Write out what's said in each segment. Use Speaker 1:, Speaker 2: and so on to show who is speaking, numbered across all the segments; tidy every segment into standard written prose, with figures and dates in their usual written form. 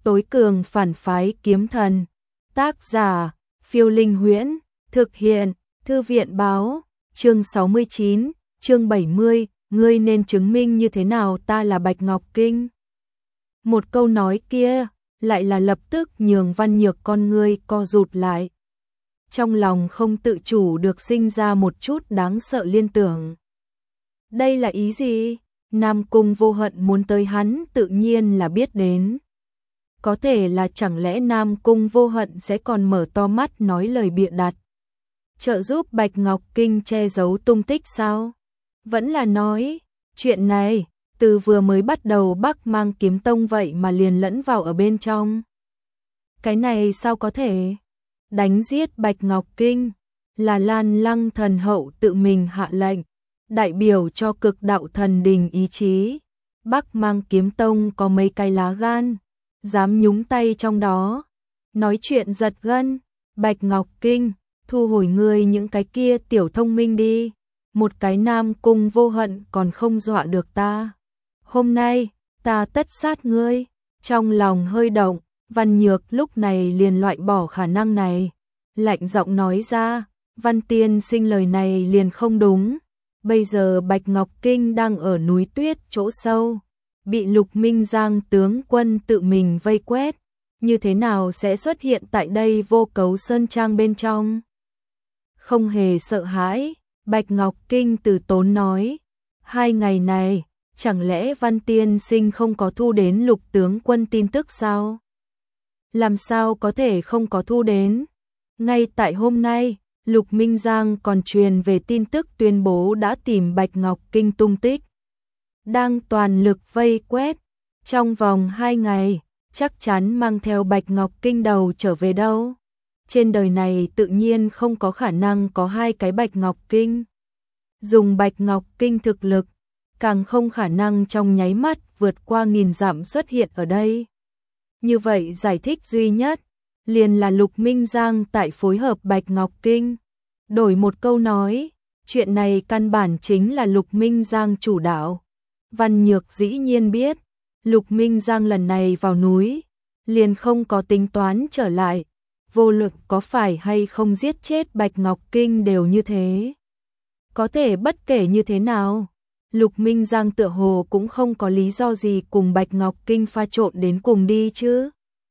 Speaker 1: Tối cường phản phái kiếm thần. Tác giả, Phiêu Linh Huyễn. Thực hiện, Thư viện báo. Chương 69, chương 70, ngươi nên chứng minh như thế nào ta là Bạch Ngọc Kinh. Một câu nói kia, lại là lập tức nhường Văn Nhược con ngươi co rụt lại. Trong lòng không tự chủ được sinh ra một chút đáng sợ liên tưởng. Đây là ý gì? Nam Cung Vô Hận muốn tới hắn tự nhiên là biết đến. Có thể là chẳng lẽ Nam Cung Vô Hận sẽ còn mở to mắt nói lời bịa đặt, trợ giúp Bạch Ngọc Kinh che giấu tung tích sao? Vẫn là nói, chuyện này, từ vừa mới bắt đầu Bắc Mang Kiếm Tông vậy mà liền lẫn vào ở bên trong. Cái này sao có thể? Đánh giết Bạch Ngọc Kinh là Lan Lăng thần hậu tự mình hạ lệnh, đại biểu cho cực đạo thần đình ý chí. Bắc Mang Kiếm Tông có mấy cái lá gan, dám nhúng tay trong đó. Nói chuyện giật gân, Bạch Ngọc Kinh, thu hồi ngươi những cái kia tiểu thông minh đi. Một cái Nam Cung Vô Hận còn không dọa được ta. Hôm nay, ta tất sát ngươi. Trong lòng hơi động, Văn Nhược lúc này liền loại bỏ khả năng này. Lạnh giọng nói ra, Văn tiên sinh lời này liền không đúng. Bây giờ Bạch Ngọc Kinh đang ở núi tuyết chỗ sâu, bị Lục Minh Giang tướng quân tự mình vây quét. Như thế nào sẽ xuất hiện tại đây Vô Cấu Sơn Trang bên trong? Không hề sợ hãi, Bạch Ngọc Kinh từ tốn nói. 2 ngày này, chẳng lẽ Văn tiên sinh không có thu đến Lục tướng quân tin tức sao? Làm sao có thể không có thu đến? Ngay tại hôm nay, Lục Minh Giang còn truyền về tin tức tuyên bố đã tìm Bạch Ngọc Kinh tung tích, đang toàn lực vây quét. Trong vòng 2 ngày, chắc chắn mang theo Bạch Ngọc Kinh đầu trở về đâu. Trên đời này tự nhiên không có khả năng có 2 cái Bạch Ngọc Kinh. Dùng Bạch Ngọc Kinh thực lực, càng không khả năng trong nháy mắt vượt qua 1000 dặm xuất hiện ở đây. Như vậy giải thích duy nhất, liền là Lục Minh Giang tại phối hợp Bạch Ngọc Kinh. Đổi một câu nói, chuyện này căn bản chính là Lục Minh Giang chủ đạo. Văn Nhược dĩ nhiên biết, Lục Minh Giang lần này vào núi, liền không có tính toán trở lại. Vô luận có phải hay không giết chết Bạch Ngọc Kinh đều như thế. Có thể bất kể như thế nào, Lục Minh Giang tựa hồ cũng không có lý do gì cùng Bạch Ngọc Kinh pha trộn đến cùng đi chứ.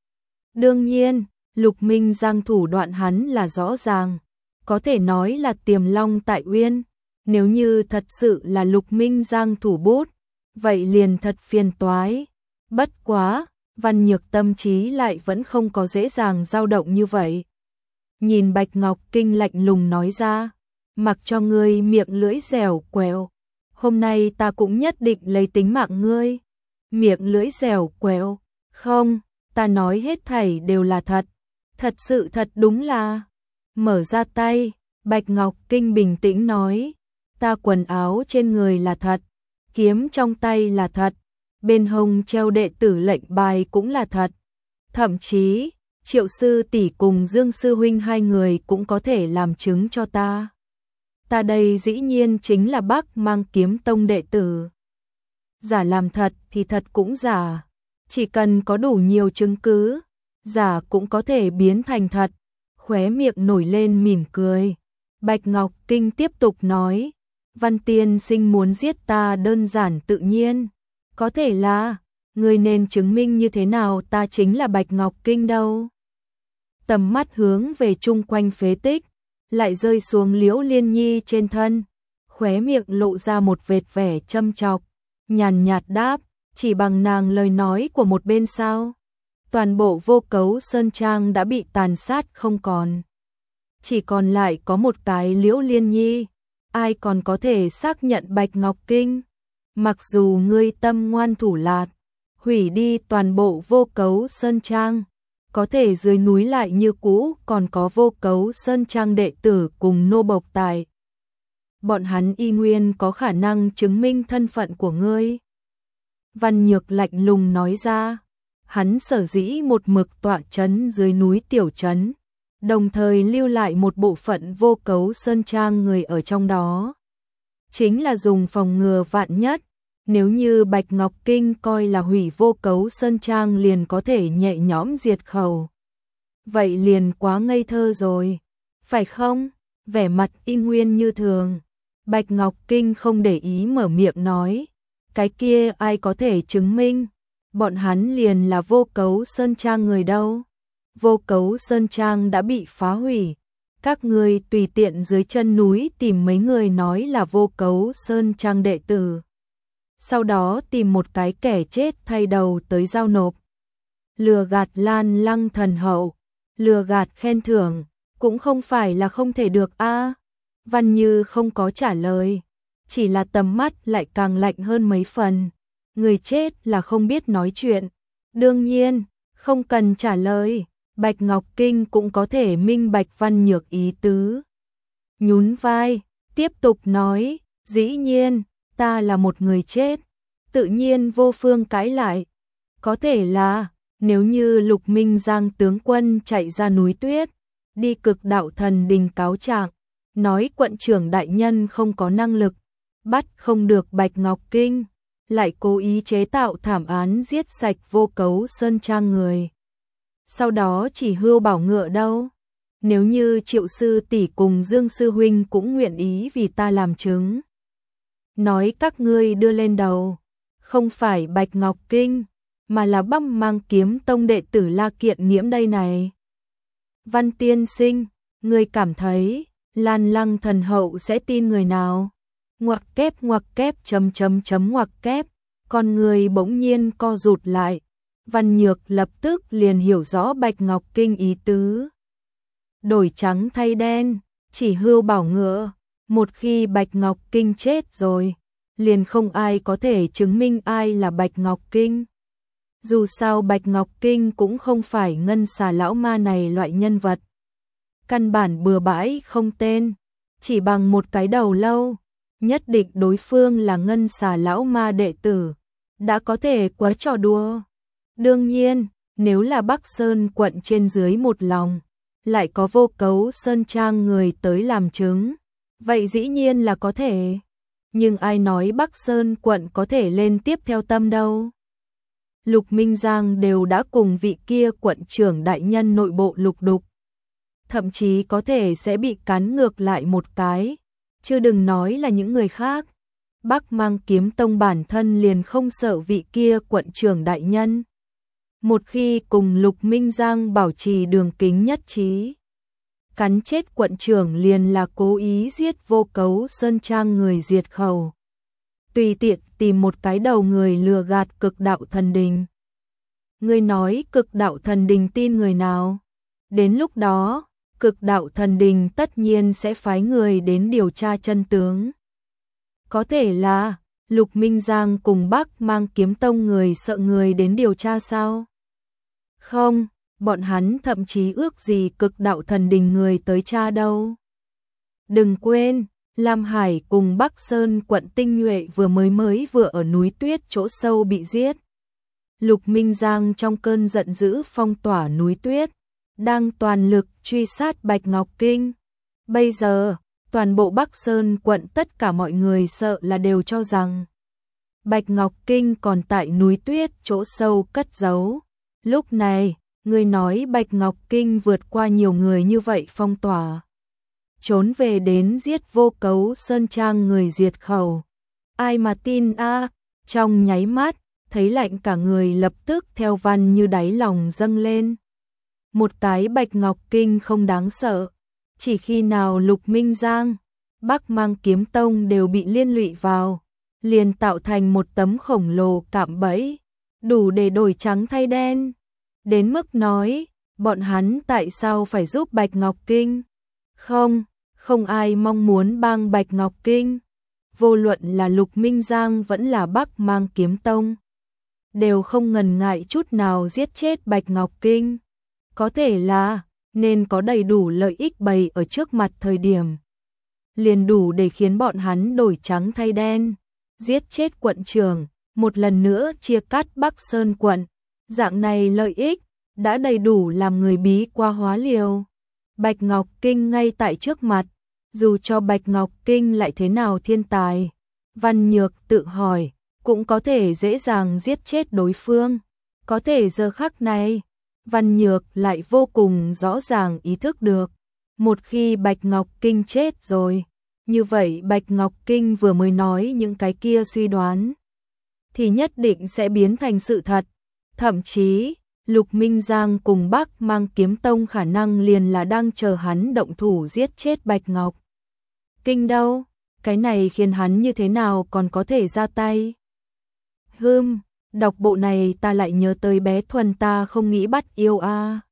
Speaker 1: Đương nhiên, Lục Minh Giang thủ đoạn hắn là rõ ràng, có thể nói là tiềm long tại uyên. Nếu như thật sự là Lục Minh Giang thủ bút, vậy liền thật phiền toái. Bất quá, Văn Nhược tâm trí lại vẫn không có dễ dàng dao động như vậy. Nhìn Bạch Ngọc Kinh lạnh lùng nói ra, mặc cho ngươi miệng lưỡi dẻo quẹo, hôm nay ta cũng nhất định lấy tính mạng ngươi. Miệng lưỡi dẻo quẹo, không, ta nói hết thảy đều là thật. Thật sự thật đúng là. Mở ra tay, Bạch Ngọc Kinh bình tĩnh nói, ta quần áo trên người là thật, kiếm trong tay là thật, bên hông treo đệ tử lệnh bài cũng là thật. Thậm chí, Triệu sư tỷ cùng Dương sư huynh 2 người cũng có thể làm chứng cho ta. Ta đây dĩ nhiên chính là Bắc Mang Kiếm Tông đệ tử. Giả làm thật thì thật cũng giả, chỉ cần có đủ nhiều chứng cứ, giả cũng có thể biến thành thật. Khóe miệng nổi lên mỉm cười. Bạch Ngọc Kinh tiếp tục nói, Văn tiên sinh muốn giết ta đơn giản tự nhiên. Có thể là, người nên chứng minh như thế nào ta chính là Bạch Ngọc Kinh đâu. Tầm mắt hướng về chung quanh phế tích, lại rơi xuống Liễu Liên Nhi trên thân. Khóe miệng lộ ra một vệt vẻ châm chọc, nhàn nhạt đáp, chỉ bằng nàng lời nói của một bên sao. Toàn bộ Vô Cấu Sơn Trang đã bị tàn sát không còn. Chỉ còn lại có một cái Liễu Liên Nhi. Ai còn có thể xác nhận Bạch Ngọc Kinh? Mặc dù ngươi tâm ngoan thủ lạt, hủy đi toàn bộ Vô Cấu Sơn Trang, có thể dưới núi lại như cũ còn có Vô Cấu Sơn Trang đệ tử cùng nô bộc tại. Bọn hắn y nguyên có khả năng chứng minh thân phận của ngươi. Văn Nhược lạnh lùng nói ra. Hắn sở dĩ một mực tọa trấn dưới núi tiểu trấn, đồng thời lưu lại một bộ phận Vô Cấu Sơn Trang người ở trong đó. Chính là dùng phòng ngừa vạn nhất, Nếu như Bạch Ngọc Kinh coi là hủy Vô Cấu Sơn Trang liền có thể nhẹ nhõm diệt khẩu. Vậy liền quá ngây thơ rồi, phải không? Vẻ mặt y nguyên như thường. Bạch Ngọc Kinh không để ý mở miệng nói. Cái kia ai có thể chứng minh? Bọn hắn liền là Vô Cấu Sơn Trang người đâu. Vô Cấu Sơn Trang đã bị phá hủy. Các người tùy tiện dưới chân núi tìm mấy người nói là Vô Cấu Sơn Trang đệ tử. Sau đó tìm một cái kẻ chết thay đầu tới giao nộp. Lừa gạt Lan Lăng thần hậu, lừa gạt khen thưởng, cũng không phải là không thể được a. Văn Như không có trả lời, chỉ là tầm mắt lại càng lạnh hơn mấy phần. Người chết là không biết nói chuyện. Đương nhiên, không cần trả lời, Bạch Ngọc Kinh cũng có thể minh bạch Văn Nhược ý tứ. Nhún vai, tiếp tục nói, dĩ nhiên, ta là một người chết. Tự nhiên vô phương cãi lại. Có thể là, nếu như Lục Minh Giang tướng quân chạy ra núi tuyết, đi Cực Đạo Thần Đình cáo trạng, nói quận trưởng đại nhân không có năng lực, bắt không được Bạch Ngọc Kinh, lại cố ý chế tạo thảm án giết sạch Vô Cấu Sơn Trang người. Sau đó chỉ hưu bảo ngựa đâu. Nếu như Triệu sư tỷ cùng Dương sư huynh cũng nguyện ý vì ta làm chứng. Nói các ngươi đưa lên đầu, không phải Bạch Ngọc Kinh, mà là Băng Mang Kiếm Tông đệ tử La Kiện Nghiễm đây này. Văn tiên sinh, ngươi cảm thấy Lan Lăng thần hậu sẽ tin người nào? Ngoặc kép ngoặc kép, con người bỗng nhiên co rụt lại. Văn Nhược lập tức liền hiểu rõ Bạch Ngọc Kinh ý tứ. Đổi trắng thay đen, chỉ hưu bảo ngựa, một khi Bạch Ngọc Kinh chết rồi, liền không ai có thể chứng minh ai là Bạch Ngọc Kinh. Dù sao Bạch Ngọc Kinh cũng không phải ngân xà lão ma này loại nhân vật. Căn bản bừa bãi không tên, chỉ bằng một cái đầu lâu, nhất định đối phương là ngân xà lão ma đệ tử, đã có thể quá trò đùa. Đương nhiên, nếu là Bắc Sơn quận trên dưới một lòng, lại có Vô Cấu Sơn Trang người tới làm chứng, vậy dĩ nhiên là có thể. Nhưng ai nói Bắc Sơn quận có thể lên tiếp theo tâm đâu. Lục Minh Giang đều đã cùng vị kia quận trưởng đại nhân nội bộ lục đục. Thậm chí có thể sẽ bị cắn ngược lại một cái, chứ đừng nói là những người khác. Bắc Mang Kiếm Tông bản thân liền không sợ vị kia quận trưởng đại nhân. Một khi cùng Lục Minh Giang bảo trì đường kính nhất trí, cắn chết quận trưởng liền là cố ý giết Vô Cấu Sơn Trang người diệt khẩu. Tùy tiện tìm một cái đầu người lừa gạt Cực Đạo Thần Đình. Ngươi nói Cực Đạo Thần Đình tin người nào? Đến lúc đó, Cực Đạo Thần Đình tất nhiên sẽ phái người đến điều tra chân tướng. Có thể là Lục Minh Giang cùng Bắc Mang Kiếm Tông người sợ người đến điều tra sao? Không, bọn hắn thậm chí ước gì Cực Đạo Thần Đình người tới tra đâu. Đừng quên, Lam Hải cùng Bắc Sơn quận tinh nhuệ vừa ở núi tuyết chỗ sâu bị giết. Lục Minh Giang trong cơn giận dữ phong tỏa núi tuyết, đang toàn lực truy sát Bạch Ngọc Kinh. Bây giờ, toàn bộ Bắc Sơn quận tất cả mọi người sợ là đều cho rằng Bạch Ngọc Kinh còn tại núi tuyết chỗ sâu cất giấu. Lúc này, người nói Bạch Ngọc Kinh vượt qua nhiều người như vậy phong tỏa, trốn về đến giết Vô Cấu Sơn Trang người diệt khẩu. Ai mà tin a? Trong nháy mắt, thấy lạnh cả người lập tức theo Văn Như đáy lòng dâng lên. Một cái Bạch Ngọc Kinh không đáng sợ, chỉ khi nào Lục Minh Giang, Bắc Mang Kiếm Tông đều bị liên lụy vào, liền tạo thành một tấm khổng lồ cạm bẫy, đủ để đổi trắng thay đen. Đến mức nói, bọn hắn tại sao phải giúp Bạch Ngọc Kinh? Không ai mong muốn bang Bạch Ngọc Kinh. Vô luận là Lục Minh Giang vẫn là Bắc Mang Kiếm Tông, đều không ngần ngại chút nào giết chết Bạch Ngọc Kinh. Có thể là nên có đầy đủ lợi ích bày ở trước mặt thời điểm, liền đủ để khiến bọn hắn đổi trắng thay đen, giết chết quận trưởng, một lần nữa chia cắt Bắc Sơn quận. Dạng này lợi ích đã đầy đủ làm người bí qua hóa liều. Bạch Ngọc Kinh ngay tại trước mặt, dù cho Bạch Ngọc Kinh lại thế nào thiên tài, Văn Nhược tự hỏi, cũng có thể dễ dàng giết chết đối phương. Có thể giờ khắc này, Văn Nhược lại vô cùng rõ ràng ý thức được. Một khi Bạch Ngọc Kinh chết rồi, như vậy Bạch Ngọc Kinh vừa mới nói những cái kia suy đoán thì nhất định sẽ biến thành sự thật. Thậm chí, Lục Minh Giang cùng Bắc Mang Kiếm Tông khả năng liền là đang chờ hắn động thủ giết chết Bạch Ngọc Kinh đâu. Cái này khiến hắn như thế nào còn có thể ra tay. Đọc bộ này ta lại nhớ tới bé Thuần ta không nghĩ bắt yêu a.